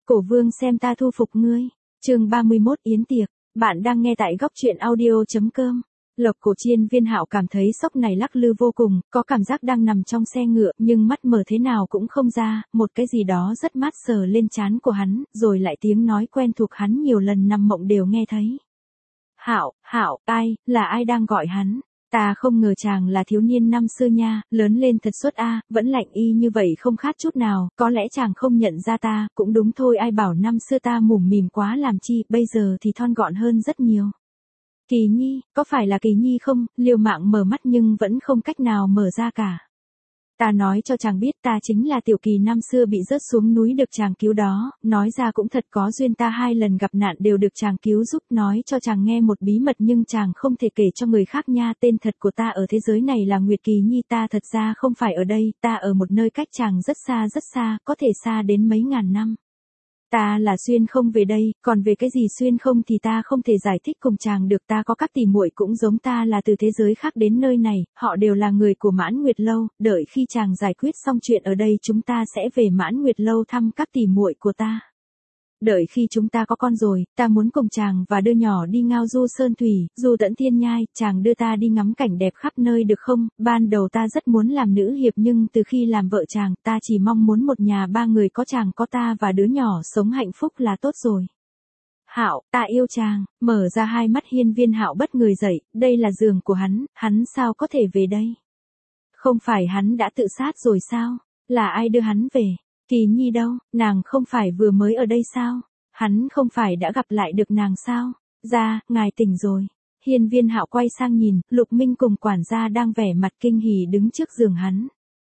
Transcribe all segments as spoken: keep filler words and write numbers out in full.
Cổ vương xem ta thu phục ngươi. Chương ba mươi mốt Yến tiệc. Bạn đang nghe tại góc truyện audio.com. Lộc Cổ Chiên Viên Hạo cảm thấy sốc này lắc lư vô cùng, có cảm giác đang nằm trong xe ngựa, nhưng mắt mở thế nào cũng không ra, một cái gì đó rất mát sờ lên trán của hắn, rồi lại tiếng nói quen thuộc hắn nhiều lần nằm mộng đều nghe thấy. Hạo, Hạo, ai, là ai đang gọi hắn? Ta không ngờ chàng là thiếu niên năm xưa nha, lớn lên thật xuất a, vẫn lạnh y như vậy không khác chút nào, có lẽ chàng không nhận ra ta, cũng đúng thôi, ai bảo năm xưa ta mủm mỉm quá làm chi, bây giờ thì thon gọn hơn rất nhiều. Kỳ Nhi, có phải là Kỳ Nhi không? Liều mạng mở mắt nhưng vẫn không cách nào mở ra cả. Ta nói cho chàng biết ta chính là Tiểu Kỳ năm xưa bị rớt xuống núi được chàng cứu đó, nói ra cũng thật có duyên, ta hai lần gặp nạn đều được chàng cứu giúp, nói cho chàng nghe một bí mật nhưng chàng không thể kể cho người khác nha, tên thật của ta ở thế giới này là Nguyệt Kỳ Nhi, ta thật ra không phải ở đây, ta ở một nơi cách chàng rất xa rất xa, có thể xa đến mấy ngàn năm. Ta là xuyên không về đây, còn về cái gì xuyên không thì ta không thể giải thích cùng chàng được, ta có các tỷ muội cũng giống ta là từ thế giới khác đến nơi này, họ đều là người của Mãn Nguyệt Lâu, đợi khi chàng giải quyết xong chuyện ở đây chúng ta sẽ về Mãn Nguyệt Lâu thăm các tỷ muội của ta. Đợi khi chúng ta có con rồi, ta muốn cùng chàng và đứa nhỏ đi ngao du sơn thủy, du tận thiên nhai, chàng đưa ta đi ngắm cảnh đẹp khắp nơi được không? Ban đầu ta rất muốn làm nữ hiệp nhưng từ khi làm vợ chàng, ta chỉ mong muốn một nhà ba người có chàng có ta và đứa nhỏ sống hạnh phúc là tốt rồi. Hạo, ta yêu chàng. Mở ra hai mắt Hiên Viên Hạo bất người dậy, đây là giường của hắn, hắn sao có thể về đây? Không phải hắn đã tự sát rồi sao? Là ai đưa hắn về? Kỳ Nhi đâu, nàng không phải vừa mới ở đây sao? Hắn không phải đã gặp lại được nàng sao? Ra, ngài tỉnh rồi. Hiên Viên Hạo quay sang nhìn, Lục Minh cùng quản gia đang vẻ mặt kinh hỉ đứng trước giường hắn.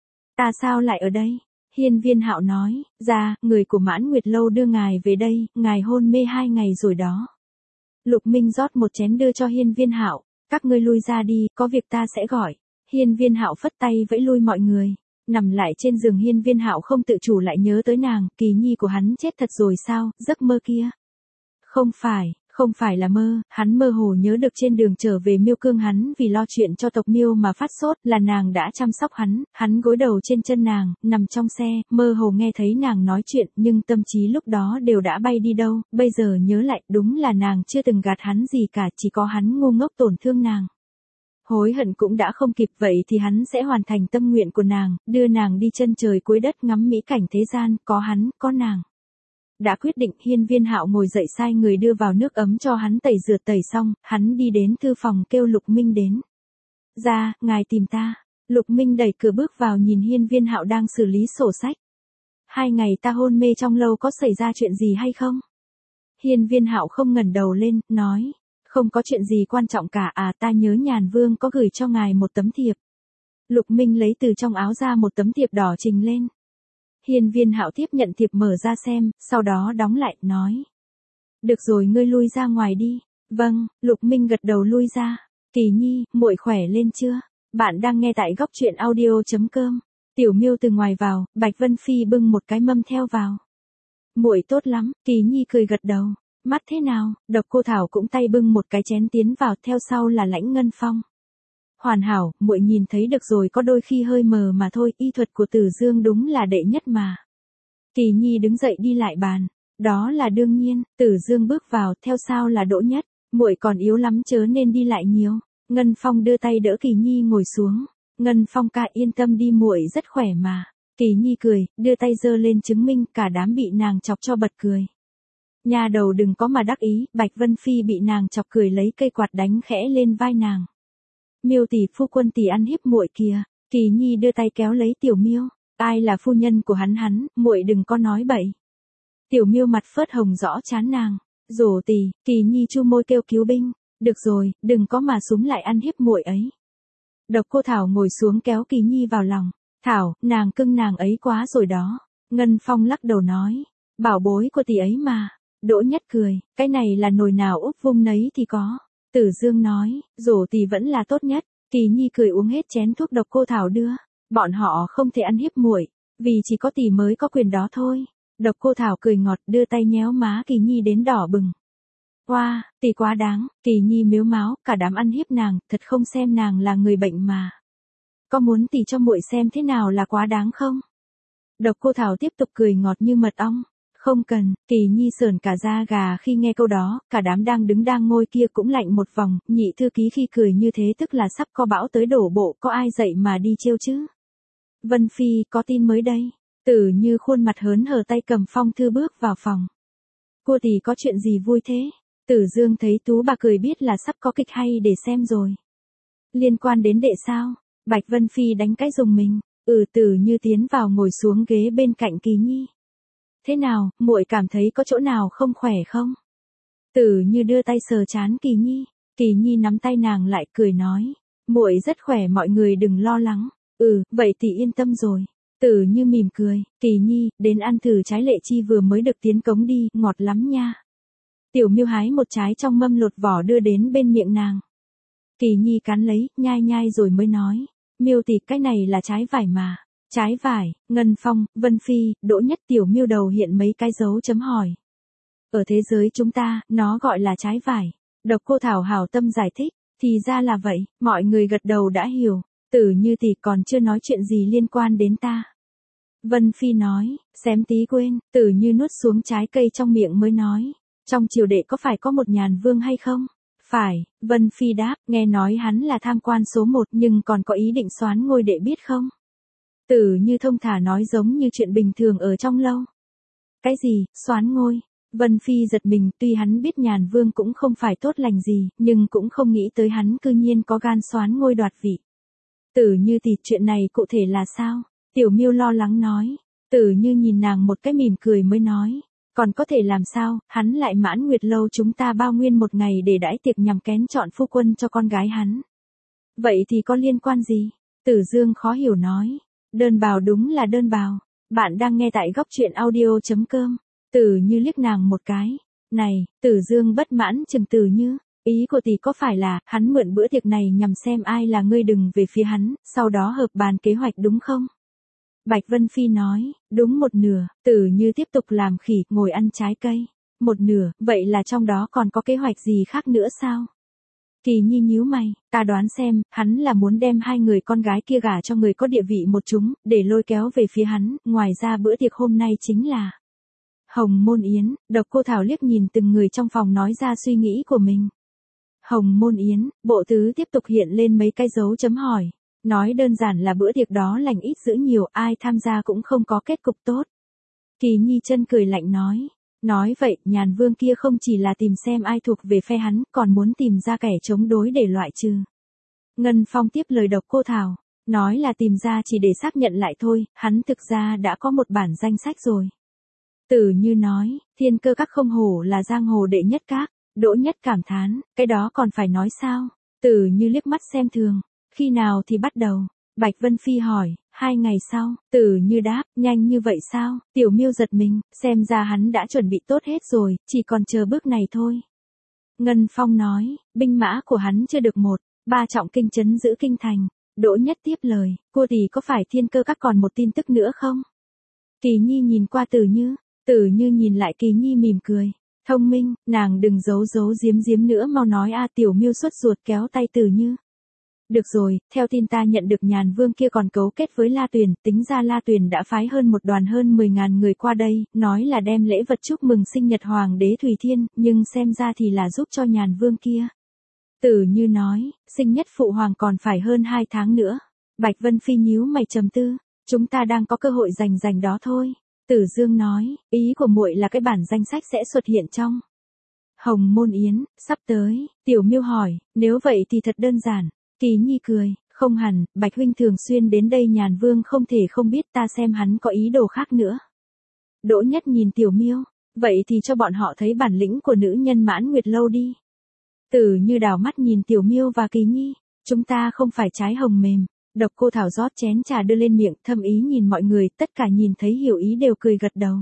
Ta sao lại ở đây? Hiên Viên Hạo nói, ra, người của Mãn Nguyệt Lâu đưa ngài về đây, ngài hôn mê hai ngày rồi đó. Lục Minh rót một chén đưa cho Hiên Viên Hạo, các ngươi lui ra đi, có việc ta sẽ gọi. Hiên Viên Hạo phất tay vẫy lui mọi người. Nằm lại trên giường Hiên Viên Hạo không tự chủ lại nhớ tới nàng, Kỳ Nhi của hắn chết thật rồi sao, giấc mơ kia. Không phải, không phải là mơ, hắn mơ hồ nhớ được trên đường trở về Miêu Cương hắn vì lo chuyện cho tộc Miêu mà phát sốt, là nàng đã chăm sóc hắn, hắn gối đầu trên chân nàng, nằm trong xe, mơ hồ nghe thấy nàng nói chuyện, nhưng tâm trí lúc đó đều đã bay đi đâu, bây giờ nhớ lại, đúng là nàng chưa từng gạt hắn gì cả, chỉ có hắn ngu ngốc tổn thương nàng. Hối hận cũng đã không kịp, vậy thì hắn sẽ hoàn thành tâm nguyện của nàng, đưa nàng đi chân trời cuối đất ngắm mỹ cảnh thế gian, có hắn, có nàng. Đã quyết định, Hiên Viên Hạo ngồi dậy sai người đưa vào nước ấm cho hắn tẩy rửa, tẩy xong, hắn đi đến thư phòng kêu Lục Minh đến. Ra, ngài tìm ta. Lục Minh đẩy cửa bước vào nhìn Hiên Viên Hạo đang xử lý sổ sách. Hai ngày ta hôn mê trong lâu có xảy ra chuyện gì hay không? Hiên Viên Hạo không ngẩng đầu lên, nói. Không có chuyện gì quan trọng cả, à ta nhớ Nhàn Vương có gửi cho ngài một tấm thiệp. Lục Minh lấy từ trong áo ra một tấm thiệp đỏ trình lên. Hiên Viên Hạo tiếp nhận thiệp mở ra xem, sau đó đóng lại, nói. Được rồi, ngươi lui ra ngoài đi. Vâng, Lục Minh gật đầu lui ra. Kỳ Nhi, muội khỏe lên chưa? Bạn đang nghe tại góc truyện audio.com. Tiểu Miêu từ ngoài vào, Bạch Vân Phi bưng một cái mâm theo vào. Muội tốt lắm, Kỳ Nhi cười gật đầu. Mắt thế nào? Độc Cô Thảo cũng tay bưng một cái chén tiến vào, theo sau là Lãnh Ngân Phong. Hoàn hảo, muội nhìn thấy được rồi, có đôi khi hơi mờ mà thôi, y thuật của Tử Dương đúng là đệ nhất mà. Kỳ Nhi đứng dậy đi lại bàn. Đó là đương nhiên, Tử Dương bước vào, theo sau là Đỗ Nhất, muội còn yếu lắm chớ nên đi lại nhiều. Ngân Phong đưa tay đỡ Kỳ Nhi ngồi xuống. Ngân Phong ca yên tâm đi, muội rất khỏe mà. Kỳ Nhi cười, đưa tay giơ lên chứng minh, cả đám bị nàng chọc cho bật cười. Nhà đầu đừng có mà đắc ý, Bạch Vân Phi bị nàng chọc cười lấy cây quạt đánh khẽ lên vai nàng. Miêu tỷ, phu quân tỷ ăn hiếp muội kìa. Kỳ Nhi đưa tay kéo lấy Tiểu Miêu. Ai là phu nhân của hắn hắn, muội đừng có nói bậy. Tiểu Miêu mặt phớt hồng rõ chán nàng. Rổ tỷ, Kỳ Nhi chu môi kêu cứu binh. Được rồi, đừng có mà súm lại ăn hiếp muội ấy. Độc Cô Thảo ngồi xuống kéo Kỳ Nhi vào lòng. Thảo, nàng cưng nàng ấy quá rồi đó. Ngân Phong lắc đầu nói. Bảo bối của tỷ ấy mà. Đỗ Nhất cười, cái này là nồi nào úp vung nấy thì có. Tử Dương nói, rổ tỷ vẫn là tốt nhất. Kỳ Nhi cười uống hết chén thuốc Độc Cô Thảo đưa. Bọn họ không thể ăn hiếp muội, vì chỉ có tỷ mới có quyền đó thôi. Độc Cô Thảo cười ngọt đưa tay nhéo má Kỳ Nhi đến đỏ bừng. Oa, wow, tỷ quá đáng, Kỳ Nhi mếu máo, cả đám ăn hiếp nàng, thật không xem nàng là người bệnh mà. Có muốn tỷ cho muội xem thế nào là quá đáng không? Độc Cô Thảo tiếp tục cười ngọt như mật ong. Không cần, Kỳ Nhi sởn cả da gà khi nghe câu đó, cả đám đang đứng đang ngồi kia cũng lạnh một vòng, nhị thư ký khi cười như thế tức là sắp có bão tới đổ bộ, có ai dậy mà đi trêu chứ. Vân Phi, có tin mới đây. Tử Như khuôn mặt hớn hở tay cầm phong thư bước vào phòng. Cô tỷ có chuyện gì vui thế? Tử Dương thấy Tú bà cười biết là sắp có kịch hay để xem rồi. Liên quan đến đệ sao? Bạch Vân Phi đánh cái dùng mình. Ừ, Tử Như tiến vào ngồi xuống ghế bên cạnh Kỳ Nhi. Thế nào, muội cảm thấy có chỗ nào không khỏe không? Tử Như đưa tay sờ trán Kỳ Nhi. Kỳ Nhi nắm tay nàng lại cười nói. Muội rất khỏe, mọi người đừng lo lắng. Ừ, vậy thì yên tâm rồi. Tử Như mỉm cười. Kỳ Nhi, đến ăn thử trái lệ chi vừa mới được tiến cống đi, ngọt lắm nha. Tiểu Miêu hái một trái trong mâm lột vỏ đưa đến bên miệng nàng. Kỳ Nhi cắn lấy, nhai nhai rồi mới nói. Miêu tỷ, cái này là trái vải mà. Trái vải, Ngân Phong, Vân Phi, Đỗ Nhất. Tiểu Miêu đầu hiện mấy cái dấu chấm hỏi. Ở thế giới chúng ta, nó gọi là trái vải. Độc Cô Thảo hảo tâm giải thích. Thì ra là vậy, mọi người gật đầu đã hiểu. Tử Như tỷ còn chưa nói chuyện gì liên quan đến ta. Vân Phi nói, xém tí quên. Tử Như nuốt xuống trái cây trong miệng mới nói. Trong triều đệ có phải có một nhàn vương hay không? Phải, Vân Phi đáp, nghe nói hắn là tham quan số một nhưng còn có ý định soán ngôi đệ biết không? Tử Như thông thả nói giống như chuyện bình thường ở trong lâu. Cái gì, soán ngôi? Vân Phi giật mình, tuy hắn biết nhàn vương cũng không phải tốt lành gì, nhưng cũng không nghĩ tới hắn cư nhiên có gan soán ngôi đoạt vị. Tử Như thì chuyện này cụ thể là sao? Tiểu Miêu lo lắng nói. Tử Như nhìn nàng một cái mỉm cười mới nói. Còn có thể làm sao, hắn lại Mãn Nguyệt lâu chúng ta bao nguyên một ngày để đãi tiệc nhằm kén chọn phu quân cho con gái hắn. Vậy thì có liên quan gì? Tử Dương khó hiểu nói. Đơn bào đúng là đơn bào. Bạn đang nghe tại góc truyện audio.com. Tử Như liếc nàng một cái. Này, Tử Dương bất mãn chừng Tử Như. Ý của tỷ có phải là, hắn mượn bữa tiệc này nhằm xem ai là ngươi đừng về phía hắn, sau đó hợp bàn kế hoạch đúng không? Bạch Vân Phi nói, đúng một nửa. Tử Như tiếp tục làm khỉ, ngồi ăn trái cây. Một nửa, vậy là trong đó còn có kế hoạch gì khác nữa sao? Kỳ Nhi nhíu mày, ta đoán xem, hắn là muốn đem hai người con gái kia gả cho người có địa vị một chúng, để lôi kéo về phía hắn, ngoài ra bữa tiệc hôm nay chính là Hồng Môn Yến. Độc Cô Thảo liếc nhìn từng người trong phòng nói ra suy nghĩ của mình. Hồng Môn Yến, bộ tứ tiếp tục hiện lên mấy cái dấu chấm hỏi. Nói đơn giản là bữa tiệc đó lành ít dữ nhiều, ai tham gia cũng không có kết cục tốt. Kỳ Nhi chân cười lạnh nói. Nói vậy, nhàn vương kia không chỉ là tìm xem ai thuộc về phe hắn, còn muốn tìm ra kẻ chống đối để loại trừ. Ngân Phong tiếp lời Độc Cô Thảo. Nói là tìm ra chỉ để xác nhận lại thôi, hắn thực ra đã có một bản danh sách rồi. Tử Như nói, Thiên Cơ Các không hổ là giang hồ đệ nhất các. Đỗ Nhất cảm thán, cái đó còn phải nói sao? Tử Như liếc mắt xem thường. Khi nào thì bắt đầu? Bạch Vân Phi hỏi. Hai ngày sau. Tử Như đáp, nhanh như vậy sao? Tiểu Miêu giật mình, xem ra hắn đã chuẩn bị tốt hết rồi, chỉ còn chờ bước này thôi. Ngân Phong nói, binh mã của hắn chưa được một, ba trọng kinh trấn giữ kinh thành. Đỗ Nhất tiếp lời, cô tỷ có phải Thiên Cơ Các còn một tin tức nữa không? Kỳ Nhi nhìn qua Tử Như, Tử Như nhìn lại Kỳ Nhi mỉm cười. Thông minh, nàng đừng giấu giấu giếm giếm nữa, mau nói a. Tiểu Miêu xuất ruột kéo tay Tử Như. Được rồi, theo tin ta nhận được nhàn vương kia còn cấu kết với La Tuyền, tính ra La Tuyền đã phái hơn một đoàn hơn mười ngàn người qua đây, nói là đem lễ vật chúc mừng sinh nhật Hoàng đế Thùy Thiên, nhưng xem ra thì là giúp cho nhàn vương kia. Tử Như nói, sinh nhất phụ hoàng còn phải hơn hai tháng nữa. Bạch Vân Phi nhíu mày trầm tư, chúng ta đang có cơ hội giành giành đó thôi. Tử Dương nói, ý của muội là cái bản danh sách sẽ xuất hiện trong Hồng Môn Yến, sắp tới. Tiểu Miêu hỏi, nếu vậy thì thật đơn giản. Kỳ Nhi cười, không hẳn, Bạch huynh thường xuyên đến đây nhàn vương không thể không biết, ta xem hắn có ý đồ khác nữa. Đỗ Nhất nhìn Tiểu Miêu, vậy thì cho bọn họ thấy bản lĩnh của nữ nhân Mãn Nguyệt lâu đi. Tử Như đảo mắt nhìn Tiểu Miêu và Kỳ Nhi, chúng ta không phải trái hồng mềm. Độc Cô Thảo rót chén trà đưa lên miệng, thâm ý nhìn mọi người, tất cả nhìn thấy hiểu ý đều cười gật đầu.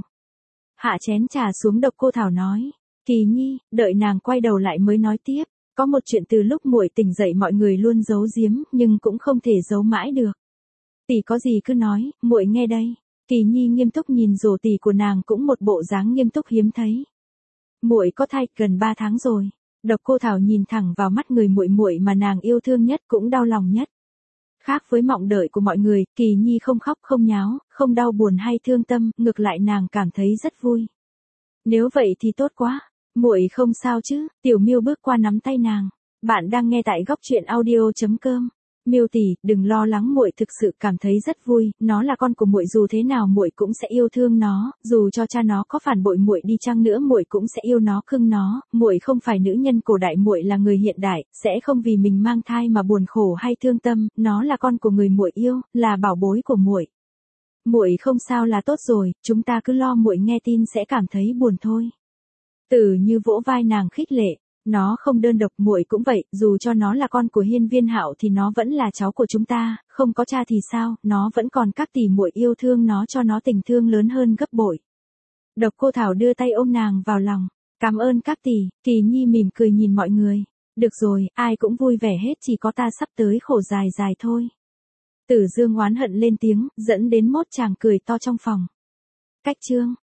Hạ chén trà xuống, Độc Cô Thảo nói, Kỳ Nhi, đợi nàng quay đầu lại mới nói tiếp. Có một chuyện từ lúc muội tỉnh dậy mọi người luôn giấu giếm, nhưng cũng không thể giấu mãi được. Tỷ có gì cứ nói, muội nghe đây. Kỳ Nhi nghiêm túc nhìn rổ tỷ của nàng, cũng một bộ dáng nghiêm túc hiếm thấy. Muội có thai gần ba tháng rồi. Độc Cô Thảo nhìn thẳng vào mắt người muội muội mà nàng yêu thương nhất, cũng đau lòng nhất. Khác với mong đợi của mọi người, Kỳ Nhi không khóc không nháo, không đau buồn hay thương tâm, ngược lại nàng cảm thấy rất vui. Nếu vậy thì tốt quá, muội không sao chứ? Tiểu Miêu bước qua nắm tay nàng. Bạn đang nghe tại góc truyện audio chấm com. Miêu tỷ, đừng lo lắng, muội thực sự cảm thấy rất vui, nó là con của muội, dù thế nào muội cũng sẽ yêu thương nó, dù cho cha nó có phản bội muội đi chăng nữa muội cũng sẽ yêu nó, cưng nó. Muội không phải nữ nhân cổ đại, muội là người hiện đại, sẽ không vì mình mang thai mà buồn khổ hay thương tâm, nó là con của người muội yêu, là bảo bối của muội. Muội không sao là tốt rồi, chúng ta cứ lo muội nghe tin sẽ cảm thấy buồn thôi. Tử Như vỗ vai nàng khích lệ. Nó không đơn độc, muội cũng vậy, dù cho nó là con của Hiên Viên Hạo thì nó vẫn là cháu của chúng ta, không có cha thì sao, nó vẫn còn các tỷ muội yêu thương nó, cho nó tình thương lớn hơn gấp bội. Độc Cô Thảo đưa tay ôm nàng vào lòng. Cảm ơn các tỷ. Kỳ Nhi mỉm cười nhìn mọi người. Được rồi, ai cũng vui vẻ hết, chỉ có ta sắp tới khổ dài dài thôi. Tử Dương oán hận lên tiếng, dẫn đến mốt chàng cười to trong phòng. Cách chương